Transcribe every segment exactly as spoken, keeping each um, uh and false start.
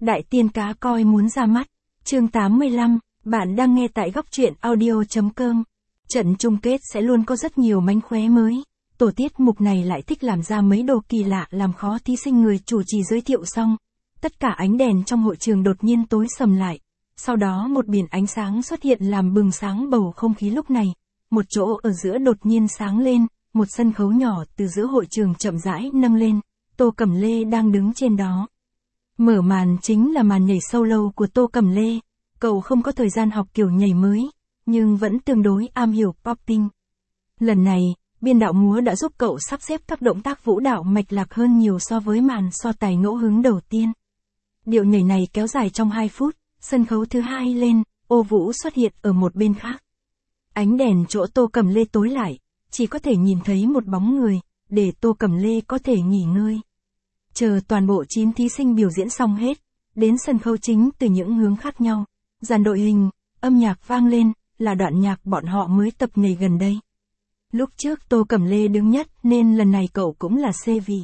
Đại tiên cá coi muốn ra mắt. Chương tám mươi lăm, bạn đang nghe tại góc truyện audio chấm com. Trận chung kết sẽ luôn có rất nhiều mánh khóe mới. Tổ tiết mục này lại thích làm ra mấy đồ kỳ lạ làm khó thí sinh. Người chủ trì giới thiệu xong, tất cả ánh đèn trong hội trường đột nhiên tối sầm lại. Sau đó một biển ánh sáng xuất hiện làm bừng sáng bầu không khí lúc này. Một chỗ ở giữa đột nhiên sáng lên, một sân khấu nhỏ từ giữa hội trường chậm rãi nâng lên. Tô Cẩm Lê đang đứng trên đó. Mở màn chính là màn nhảy solo của Tô Cẩm Lê. Cậu không có thời gian học kiểu nhảy mới, nhưng vẫn tương đối am hiểu popping. Lần này, biên đạo múa đã giúp cậu sắp xếp các động tác vũ đạo mạch lạc hơn nhiều so với màn so tài ngẫu hứng đầu tiên. Điệu nhảy này kéo dài trong hai phút, sân khấu thứ hai lên, ô vũ xuất hiện ở một bên khác. Ánh đèn chỗ Tô Cẩm Lê tối lại, chỉ có thể nhìn thấy một bóng người, để Tô Cẩm Lê có thể nghỉ ngơi. Chờ toàn bộ chín thí sinh biểu diễn xong hết, đến sân khấu chính từ những hướng khác nhau, dàn đội hình, âm nhạc vang lên, là đoạn nhạc bọn họ mới tập nhảy gần đây. Lúc trước Tô Cẩm Lê đứng nhất nên lần này cậu cũng là xê vị.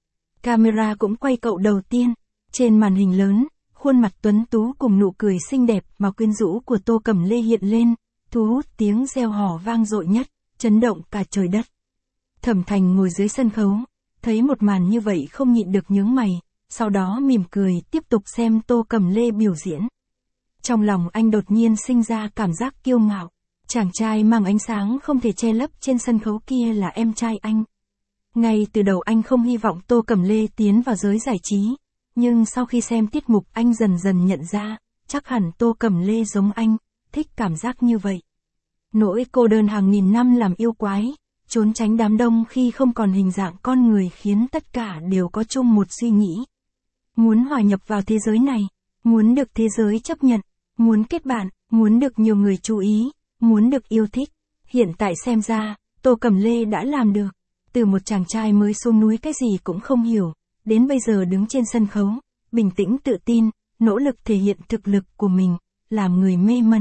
Camera cũng quay cậu đầu tiên, trên màn hình lớn, khuôn mặt tuấn tú cùng nụ cười xinh đẹp mà quyến rũ của Tô Cẩm Lê hiện lên, thu hút tiếng reo hò vang dội nhất, chấn động cả trời đất. Thẩm Thành ngồi dưới sân khấu, thấy một màn như vậy không nhịn được nhướng mày, sau đó mỉm cười tiếp tục xem Tô Cẩm Lê biểu diễn. Trong lòng anh đột nhiên sinh ra cảm giác kiêu ngạo, chàng trai mang ánh sáng không thể che lấp trên sân khấu kia là em trai anh. Ngay từ đầu anh không hy vọng Tô Cẩm Lê tiến vào giới giải trí, nhưng sau khi xem tiết mục anh dần dần nhận ra, chắc hẳn Tô Cẩm Lê giống anh, thích cảm giác như vậy. Nỗi cô đơn hàng nghìn năm làm yêu quái, trốn tránh đám đông khi không còn hình dạng con người khiến tất cả đều có chung một suy nghĩ. Muốn hòa nhập vào thế giới này, muốn được thế giới chấp nhận, muốn kết bạn, muốn được nhiều người chú ý, muốn được yêu thích. Hiện tại xem ra, Tô Cẩm Lê đã làm được. Từ một chàng trai mới xuống núi cái gì cũng không hiểu, đến bây giờ đứng trên sân khấu, bình tĩnh tự tin, nỗ lực thể hiện thực lực của mình, làm người mê mẩn.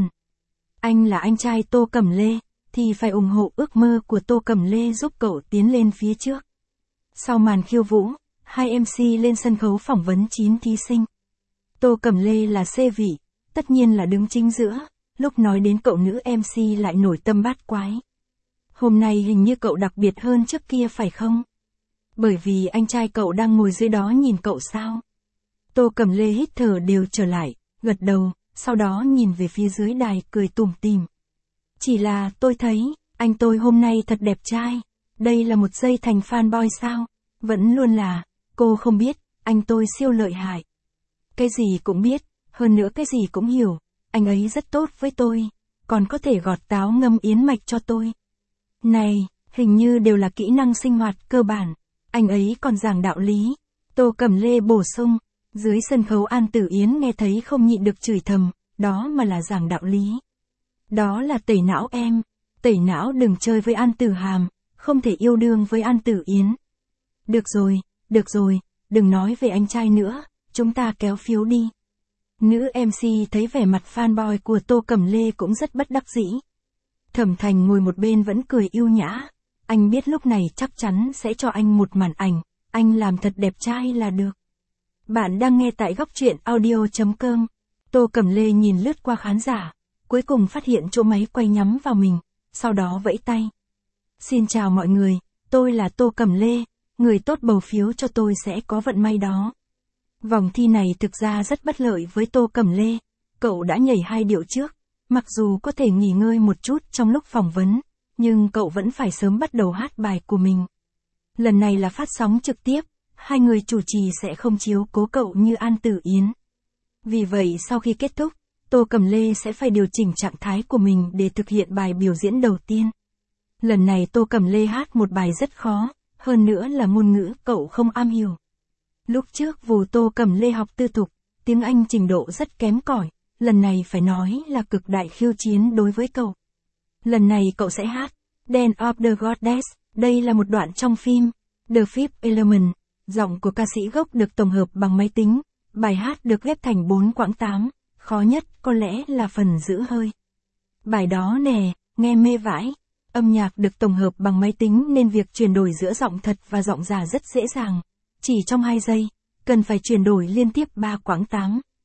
Anh là anh trai Tô Cẩm Lê, thì phải ủng hộ ước mơ của Tô Cẩm Lê giúp cậu tiến lên phía trước. Sau màn khiêu vũ, hai em xê lên sân khấu phỏng vấn chín thí sinh. Tô Cẩm Lê là xê vị, tất nhiên là đứng chính giữa, lúc nói đến cậu nữ em xê lại nổi tâm bát quái. Hôm nay hình như cậu đặc biệt hơn trước kia phải không? Bởi vì anh trai cậu đang ngồi dưới đó nhìn cậu sao? Tô Cẩm Lê hít thở đều trở lại, gật đầu, sau đó nhìn về phía dưới đài cười tủm tỉm. Chỉ là tôi thấy, anh tôi hôm nay thật đẹp trai, đây là một giây thành fanboy sao? Vẫn luôn là, cô không biết, anh tôi siêu lợi hại. Cái gì cũng biết, hơn nữa cái gì cũng hiểu, anh ấy rất tốt với tôi, còn có thể gọt táo ngâm yến mạch cho tôi. Này, hình như đều là kỹ năng sinh hoạt cơ bản, anh ấy còn giảng đạo lý. Tô Cẩm Lê bổ sung, dưới sân khấu An Tử Yến nghe thấy không nhịn được chửi thầm, đó mà là giảng đạo lý. Đó là tẩy não em, tẩy não đừng chơi với An Tử Hàm, không thể yêu đương với An Tử Yến. Được rồi, được rồi, đừng nói về anh trai nữa, chúng ta kéo phiếu đi. Nữ em xê thấy vẻ mặt fanboy của Tô Cẩm Lê cũng rất bất đắc dĩ. Thẩm Thành ngồi một bên vẫn cười yêu nhã, anh biết lúc này chắc chắn sẽ cho anh một màn ảnh, anh làm thật đẹp trai là được. Bạn đang nghe tại góc truyện audio chấm com. Tô Cẩm Lê nhìn lướt qua khán giả, cuối cùng phát hiện chỗ máy quay nhắm vào mình, sau đó vẫy tay. Xin chào mọi người, tôi là Tô Cẩm Lê, người tốt bầu phiếu cho tôi sẽ có vận may đó. Vòng thi này thực ra rất bất lợi với Tô Cẩm Lê, cậu đã nhảy hai điệu trước, mặc dù có thể nghỉ ngơi một chút trong lúc phỏng vấn, nhưng cậu vẫn phải sớm bắt đầu hát bài của mình. Lần này là phát sóng trực tiếp, hai người chủ trì sẽ không chiếu cố cậu như An Tử Yến. Vì vậy sau khi kết thúc, Tô Cẩm Lê sẽ phải điều chỉnh trạng thái của mình để thực hiện bài biểu diễn đầu tiên. Lần này Tô Cẩm Lê hát một bài rất khó, hơn nữa là ngôn ngữ cậu không am hiểu. Lúc trước vù Tô Cẩm Lê học tư thục, tiếng Anh trình độ rất kém cỏi, lần này phải nói là cực đại khiêu chiến đối với cậu. Lần này cậu sẽ hát Dance of the Goddess, đây là một đoạn trong phim The Fifth Element, giọng của ca sĩ gốc được tổng hợp bằng máy tính, bài hát được ghép thành bốn quãng tám, khó nhất có lẽ là phần giữ hơi. Bài đó nè, nghe mê vãi, âm nhạc được tổng hợp bằng máy tính nên việc chuyển đổi giữa giọng thật và giọng giả rất dễ dàng, chỉ trong hai giây, cần phải chuyển đổi liên tiếp ba quãng tám,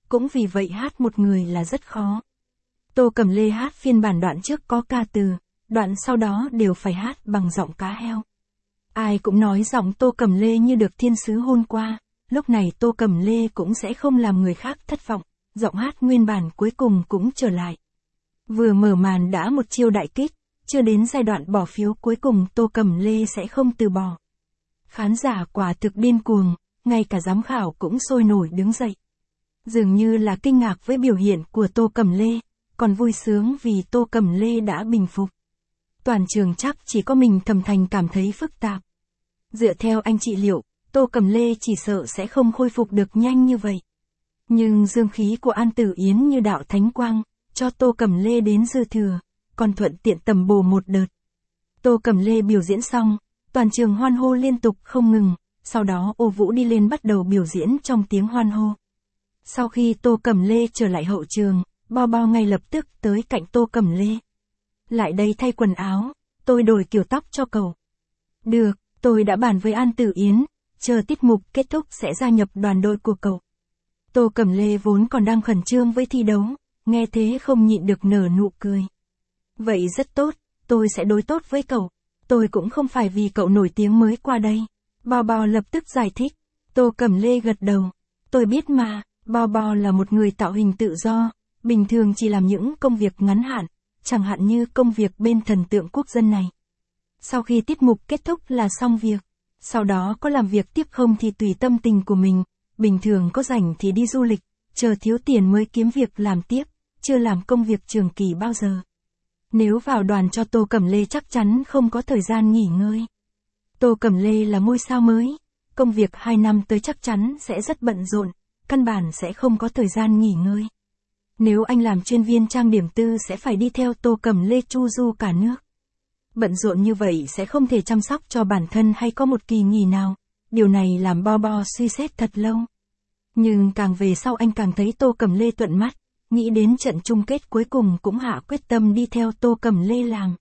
cũng vì vậy hát một người là rất khó. Tô Cẩm Lê hát phiên bản đoạn trước có ca từ, đoạn sau đó đều phải hát bằng giọng cá heo. Ai cũng nói giọng Tô Cẩm Lê như được thiên sứ hôn qua, lúc này Tô Cẩm Lê cũng sẽ không làm người khác thất vọng, giọng hát nguyên bản cuối cùng cũng trở lại. Vừa mở màn đã một chiêu đại kích, chưa đến giai đoạn bỏ phiếu cuối cùng Tô Cẩm Lê sẽ không từ bỏ. Khán giả quả thực điên cuồng, ngay cả giám khảo cũng sôi nổi đứng dậy. Dường như là kinh ngạc với biểu hiện của Tô Cẩm Lê, còn vui sướng vì Tô Cẩm Lê đã bình phục. Toàn trường chắc chỉ có mình Thẩm Thành cảm thấy phức tạp. Dựa theo anh chị liệu, Tô Cẩm Lê chỉ sợ sẽ không khôi phục được nhanh như vậy. Nhưng dương khí của An Tử Yến như đạo thánh quang, cho Tô Cẩm Lê đến dư thừa, còn thuận tiện tầm bổ một đợt. Tô Cẩm Lê biểu diễn xong, toàn trường hoan hô liên tục không ngừng, sau đó Ô Vũ đi lên bắt đầu biểu diễn trong tiếng hoan hô. Sau khi Tô Cẩm Lê trở lại hậu trường, Bao Bao ngay lập tức tới cạnh Tô Cẩm Lê. Lại đây thay quần áo, tôi đổi kiểu tóc cho cậu. Được, tôi đã bàn với An Tử Yến, chờ tiết mục kết thúc sẽ gia nhập đoàn đội của cậu. Tô Cẩm Lê vốn còn đang khẩn trương với thi đấu, nghe thế không nhịn được nở nụ cười. Vậy rất tốt, tôi sẽ đối tốt với cậu. Tôi cũng không phải vì cậu nổi tiếng mới qua đây. Bao Bao lập tức giải thích. Tô Cẩm Lê gật đầu. Tôi biết mà, Bao Bao là một người tạo hình tự do, bình thường chỉ làm những công việc ngắn hạn, chẳng hạn như công việc bên thần tượng quốc dân này. Sau khi tiết mục kết thúc là xong việc, sau đó có làm việc tiếp không thì tùy tâm tình của mình, bình thường có rảnh thì đi du lịch, chờ thiếu tiền mới kiếm việc làm tiếp, chưa làm công việc trường kỳ bao giờ. Nếu vào đoàn cho Tô Cẩm Lê chắc chắn không có thời gian nghỉ ngơi. Tô Cẩm Lê là ngôi sao mới, công việc hai năm tới chắc chắn sẽ rất bận rộn, căn bản sẽ không có thời gian nghỉ ngơi. Nếu anh làm chuyên viên trang điểm tư sẽ phải đi theo Tô Cẩm Lê chu du cả nước. Bận rộn như vậy sẽ không thể chăm sóc cho bản thân hay có một kỳ nghỉ nào, điều này làm Bao Bao suy xét thật lâu. Nhưng càng về sau anh càng thấy Tô Cẩm Lê thuận mắt, nghĩ đến trận chung kết cuối cùng cũng hạ quyết tâm đi theo Tô Cẩm Lê làm.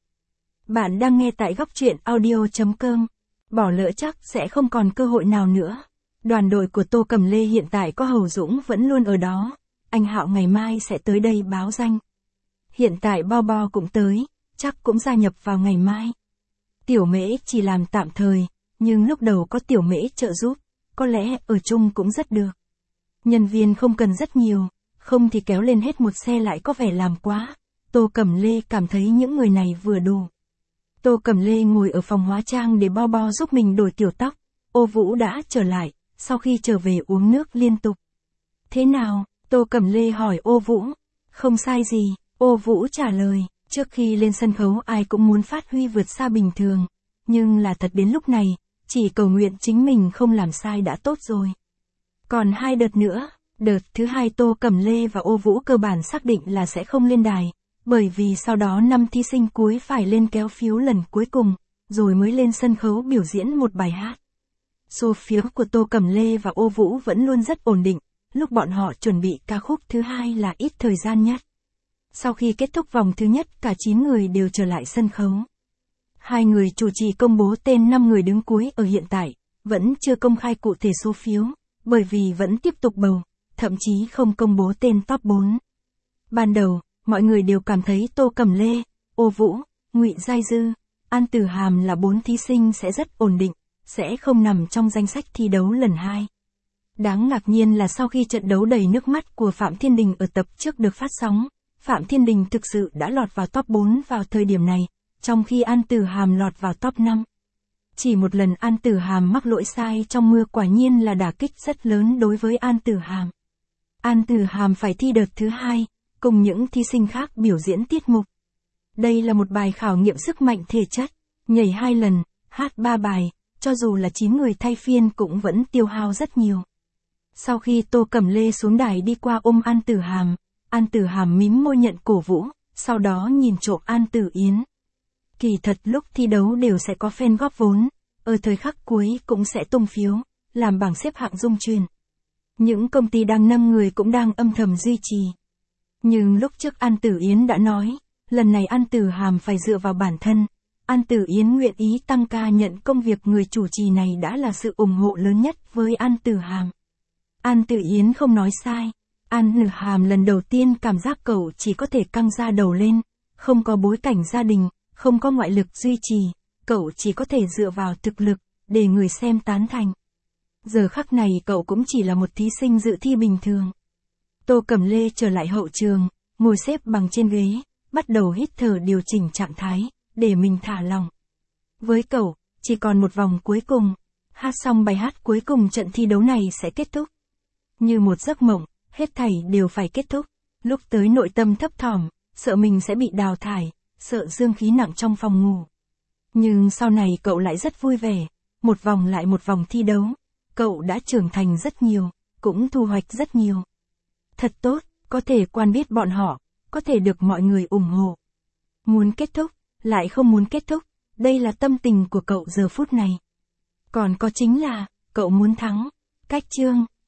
Bạn đang nghe tại góc truyện audio chấm com, bỏ lỡ chắc sẽ không còn cơ hội nào nữa. Đoàn đội của Tô Cẩm Lê hiện tại có Hầu Dũng vẫn luôn ở đó, anh Hạo ngày mai sẽ tới đây báo danh. Hiện tại Bao Bao cũng tới, chắc cũng gia nhập vào ngày mai. Tiểu Mễ chỉ làm tạm thời, nhưng lúc đầu có Tiểu Mễ trợ giúp, có lẽ ở chung cũng rất được. Nhân viên không cần rất nhiều, không thì kéo lên hết một xe lại có vẻ làm quá. Tô Cẩm Lê cảm thấy những người này vừa đủ. Tô Cẩm Lê ngồi ở phòng hóa trang để Bao Bao giúp mình đổi kiểu tóc. Ô Vũ đã trở lại, sau khi trở về uống nước liên tục. Thế nào? Tô Cẩm Lê hỏi Ô Vũ. Không sai gì, Ô Vũ trả lời. Trước khi lên sân khấu ai cũng muốn phát huy vượt xa bình thường. Nhưng là thật đến lúc này, chỉ cầu nguyện chính mình không làm sai đã tốt rồi. Còn hai đợt nữa. Đợt thứ hai Tô Cẩm Lê và Ô Vũ cơ bản xác định là sẽ không lên đài, bởi vì sau đó năm thí sinh cuối phải lên kéo phiếu lần cuối cùng, rồi mới lên sân khấu biểu diễn một bài hát. Số phiếu của Tô Cẩm Lê và Ô Vũ vẫn luôn rất ổn định, lúc bọn họ chuẩn bị ca khúc thứ hai là ít thời gian nhất. Sau khi kết thúc vòng thứ nhất cả chín người đều trở lại sân khấu. Hai người chủ trì công bố tên năm người đứng cuối ở hiện tại, vẫn chưa công khai cụ thể số phiếu, bởi vì vẫn tiếp tục bầu. Thậm chí không công bố tên top bốn. Ban đầu, mọi người đều cảm thấy Tô Cẩm Lê, Ô Vũ, Ngụy Giai Dư, An Tử Hàm là bốn thí sinh sẽ rất ổn định, sẽ không nằm trong danh sách thi đấu lần hai. Đáng ngạc nhiên là sau khi trận đấu đầy nước mắt của Phạm Thiên Đình ở tập trước được phát sóng, Phạm Thiên Đình thực sự đã lọt vào top bốn vào thời điểm này, trong khi An Tử Hàm lọt vào top năm. Chỉ một lần An Tử Hàm mắc lỗi sai trong mưa quả nhiên là đả kích rất lớn đối với An Tử Hàm. An Tử Hàm phải thi đợt thứ hai, cùng những thí sinh khác biểu diễn tiết mục. Đây là một bài khảo nghiệm sức mạnh thể chất, nhảy hai lần, hát ba bài, cho dù là chín người thay phiên cũng vẫn tiêu hao rất nhiều. Sau khi Tô Cẩm Lê xuống đài đi qua ôm An Tử Hàm, An Tử Hàm mím môi nhận cổ vũ, sau đó nhìn trộm An Tử Yến. Kỳ thật lúc thi đấu đều sẽ có fan góp vốn, ở thời khắc cuối cũng sẽ tung phiếu, làm bảng xếp hạng dung truyền. Những công ty đang nâng người cũng đang âm thầm duy trì. Nhưng lúc trước An Tử Yến đã nói, lần này An Tử Hàm phải dựa vào bản thân. An Tử Yến nguyện ý tăng ca nhận công việc người chủ trì này đã là sự ủng hộ lớn nhất với An Tử Hàm. An Tử Yến không nói sai. Anham lần đầu tiên cảm giác cậu chỉ có thể căng da đầu lên, không có bối cảnh gia đình, không có ngoại lực duy trì, cậu chỉ có thể dựa vào thực lực, để người xem tán thành. Giờ khắc này cậu cũng chỉ là một thí sinh dự thi bình thường. Tô Cẩm Lê trở lại hậu trường, ngồi xếp bằng trên ghế, bắt đầu hít thở điều chỉnh trạng thái, để mình thả lỏng. Với cậu, chỉ còn một vòng cuối cùng, hát xong bài hát cuối cùng trận thi đấu này sẽ kết thúc. Như một giấc mộng, hết thảy đều phải kết thúc. Lúc tới nội tâm thấp thỏm, sợ mình sẽ bị đào thải, sợ dương khí nặng trong phòng ngủ. Nhưng sau này cậu lại rất vui vẻ, một vòng lại một vòng thi đấu, cậu đã trưởng thành rất nhiều, cũng thu hoạch rất nhiều. Thật tốt, có thể quen biết bọn họ, có thể được mọi người ủng hộ. Muốn kết thúc, lại không muốn kết thúc, đây là tâm tình của cậu giờ phút này. Còn có chính là, cậu muốn thắng. Cách chương